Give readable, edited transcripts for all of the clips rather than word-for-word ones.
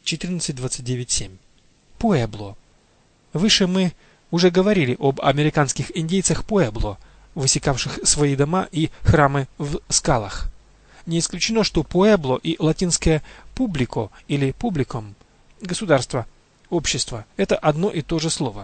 14.29.7. Пуэбло. Выше мы уже говорили об американских индейцах Пуэбло, высекавших свои дома и храмы в скалах. Не исключено, что Пуэбло и латинское публико или публиком – государство, общество – это одно и то же слово.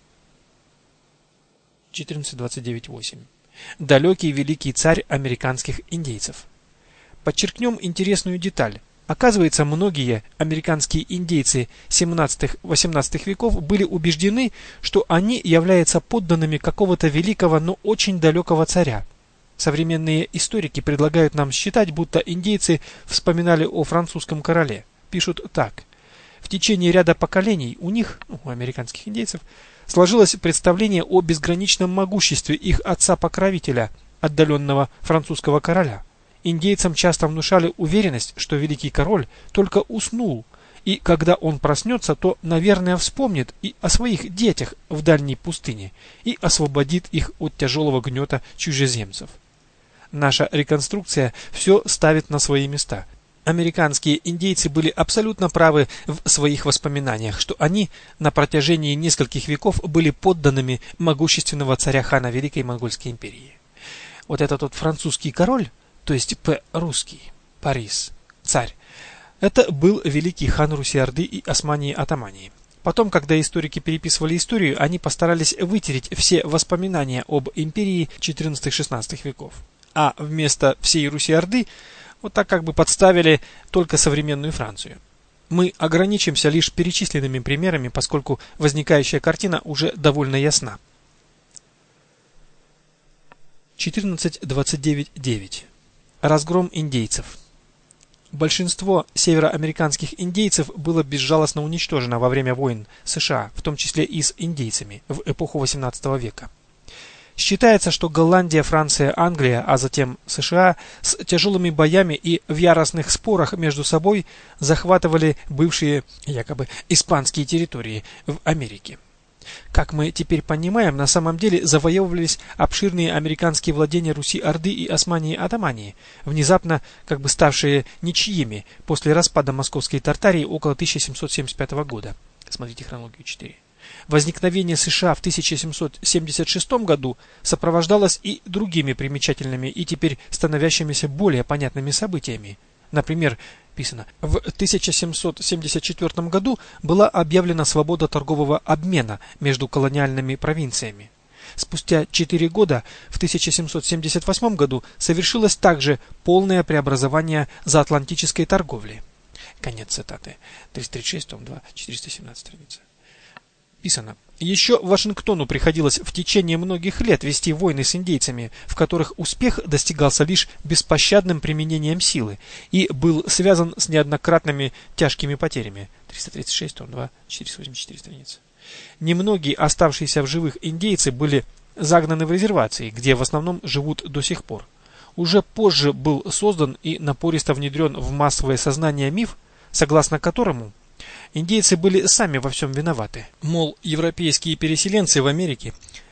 14.29.8. Далекий великий царь американских индейцев. Подчеркнем интересную деталь. Оказывается, многие американские индейцы 17-18 веков были убеждены, что они являются подданными какого-то великого, но очень далекого царя. Современные историки предлагают нам считать, будто индейцы вспоминали о французском короле. Пишут так. В течение ряда поколений у них, у американских индейцев, сложилось представление о безграничном могуществе их отца-покровителя, отдаленного французского короля. Индейцам часто внушали уверенность, что великий король только уснул, и когда он проснется, то, наверное, вспомнит и о своих детях в дальней пустыне и освободит их от тяжелого гнета чужеземцев. Наша реконструкция все ставит на свои места. Американские индейцы были абсолютно правы в своих воспоминаниях, что они на протяжении нескольких веков были подданными могущественного царя хана Великой Монгольской империи. Вот этот вот французский король, то есть русский, Парис, царь, это был великий хан Руси-Орды и Османии-Атамании. Потом, когда историки переписывали историю, они постарались вытереть все воспоминания об империи XIV-XVI веков. А вместо всей Руси-Орды вот так как бы подставили только современную Францию. Мы ограничимся лишь перечисленными примерами, поскольку возникающая картина уже довольно ясна. 14.29.9. Разгром индейцев. Большинство североамериканских индейцев было безжалостно уничтожено во время войн США, в том числе и с индейцами, в эпоху XVIII века. Считается, что Голландия, Франция, Англия, а затем США с тяжелыми боями и в яростных спорах между собой захватывали бывшие якобы испанские территории в Америке. Как мы теперь понимаем, на самом деле завоевывались обширные американские владения Руси-Орды и Османии-Атамании, внезапно как бы ставшие ничьими после распада Московской Тартарии около 1775 года. Смотрите хронологию 4. Возникновение США в 1776 году сопровождалось и другими примечательными и теперь становящимися более понятными событиями. Например, писано, в 1774 году была объявлена свобода торгового обмена между колониальными провинциями. Спустя 4 года, в 1778 году, совершилось также полное преобразование заатлантической торговли. Конец цитаты. 336, том 2, 417 страница. Писано. Еще Вашингтону приходилось в течение многих лет вести войны с индейцами, в которых успех достигался лишь беспощадным применением силы и был связан с неоднократными тяжкими потерями. 336, том 2, 484 страницы. Немногие оставшиеся в живых индейцы были загнаны в резервации, где в основном живут до сих пор. Уже позже был создан и напористо внедрен в массовое сознание миф, согласно которому индейцы были сами во всем виноваты. Мол, европейские переселенцы в Америке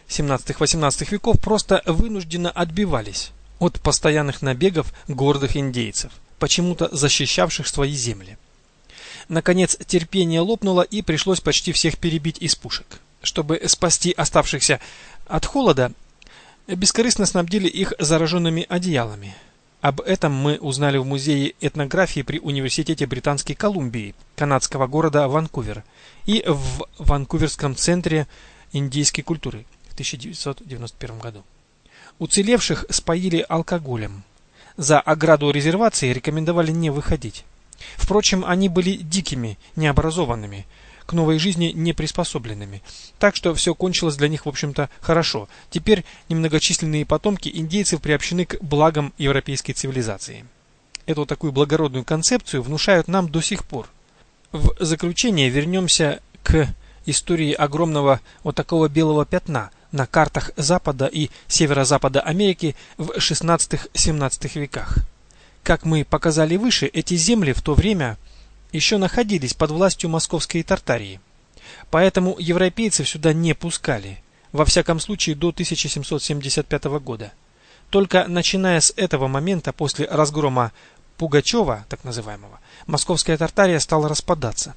17-18 веков просто вынужденно отбивались от постоянных набегов гордых индейцев, почему-то защищавших свои земли. Наконец, терпение лопнуло и пришлось почти всех перебить из пушек. Чтобы спасти оставшихся от холода, бескорыстно снабдили их зараженными одеялами. Об этом мы узнали в Музее этнографии при Университете Британской Колумбии, канадского города Ванкувер, и в Ванкуверском центре индейской культуры в 1991 году. Уцелевших споили алкоголем. За ограду резервации рекомендовали не выходить. Впрочем, они были дикими, необразованными, к новой жизни не приспособленными. Так что все кончилось для них, в общем-то, хорошо. Теперь немногочисленные потомки индейцев приобщены к благам европейской цивилизации. Эту такую благородную концепцию внушают нам до сих пор. В заключение вернемся к истории огромного вот такого белого пятна на картах Запада и Северо-Запада Америки в XVI-XVII веках. Как мы показали выше, эти земли в то время еще находились под властью Московской Тартарии. Поэтому европейцев сюда не пускали, во всяком случае до 1775 года. Только начиная с этого момента, после разгрома Пугачева, так называемого, Московская Тартария стала распадаться.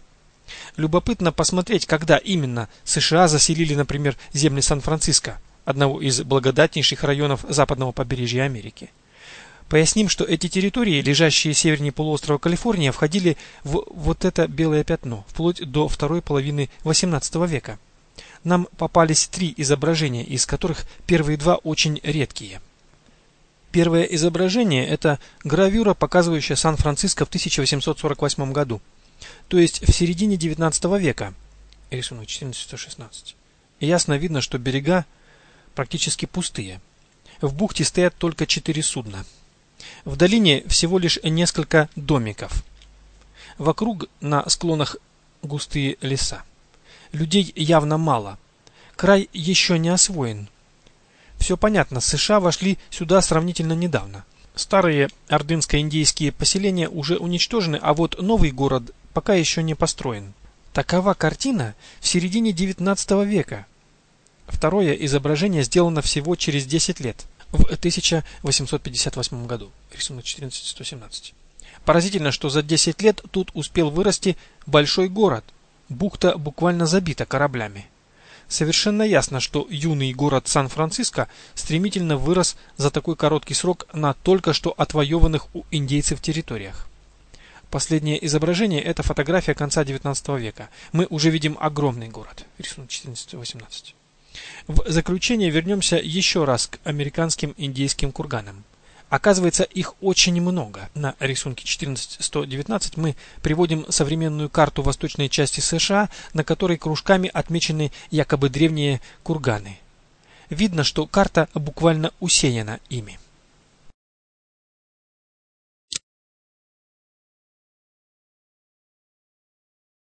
Любопытно посмотреть, когда именно США заселили, например, земли Сан-Франциско, одного из благодатнейших районов западного побережья Америки. Поясним, что эти территории, лежащие севернее полуострова Калифорния, входили в вот это белое пятно, вплоть до второй половины XVIII века. Нам попались 3 изображения, из которых первые 2 очень редкие. Первое изображение – это гравюра, показывающая Сан-Франциско в 1848 году, то есть в середине XIX века, рисунок 1416. И ясно видно, что берега практически пустые. В бухте стоят только 4 судна. В долине всего лишь несколько домиков. Вокруг на склонах густые леса. Людей явно мало. Край еще не освоен. Все понятно, США вошли сюда сравнительно недавно. Старые ордынско-индейские поселения уже уничтожены, а вот новый город пока еще не построен. Такова картина в середине XIX века. Второе изображение сделано всего через 10 лет, в 1858 году, рисунок 14117. Поразительно, что за 10 лет тут успел вырасти большой город. Бухта буквально забита кораблями. Совершенно ясно, что юный город Сан-Франциско стремительно вырос за такой короткий срок на только что отвоеванных у индейцев территориях. Последнее изображение – это фотография конца XIX века. Мы уже видим огромный город. Рисунок 1418. В заключение вернемся еще раз к американским индейским курганам. Оказывается, их очень много. На рисунке 14119 мы приводим современную карту восточной части США, на которой кружками отмечены якобы древние курганы. Видно, что карта буквально усеяна ими.